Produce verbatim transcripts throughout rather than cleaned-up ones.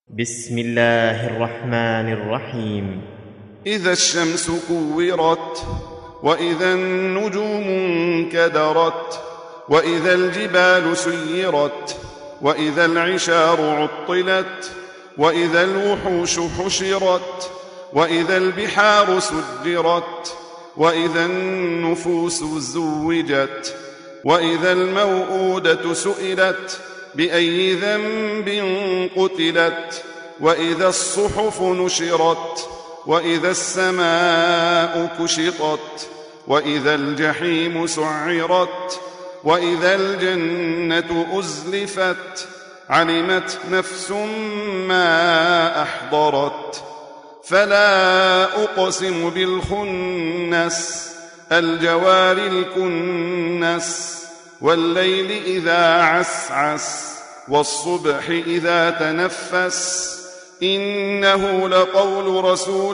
بسم الله الرحمن الرحيم. إذا الشمس كورت، وإذا النجوم انكدرت، وإذا الجبال سيرت، وإذا العشار عطلت، وإذا الوحوش حشرت، وإذا البحار سجرت، وإذا النفوس زوجت، وإذا الموءودة سئلت بأي ذنب قتلت، وإذا الصحف نشرت، وإذا السماء كشطت، وإذا الجحيم سعرت، وإذا الجنة أزلفت، علمت نفس ما أحضرت. فلا أقسم بالخنس، الجوار الكنس، والليل إذا عسعس، والصبح إذا تنفس، إنه لقول رسول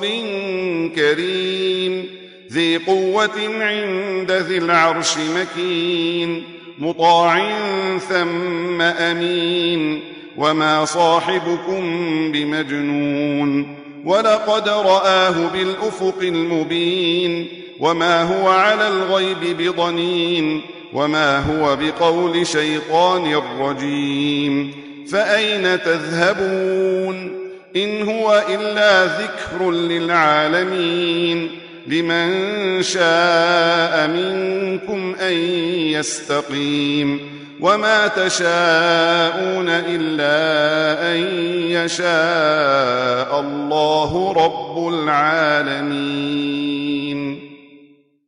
كريم ذي قوة عند ذي العرش مكين، مطاع ثم أمين، وما صاحبكم بمجنون، ولقد رآه بالأفق المبين، وما هو على الغيب بضنين، وما هو بقول شيطان رجيم. فأين تذهبون؟ إن هو إلا ذكر للعالمين، لمن شاء منكم أن يستقيم، وما تشاءون إلا أن يشاء الله رب العالمين.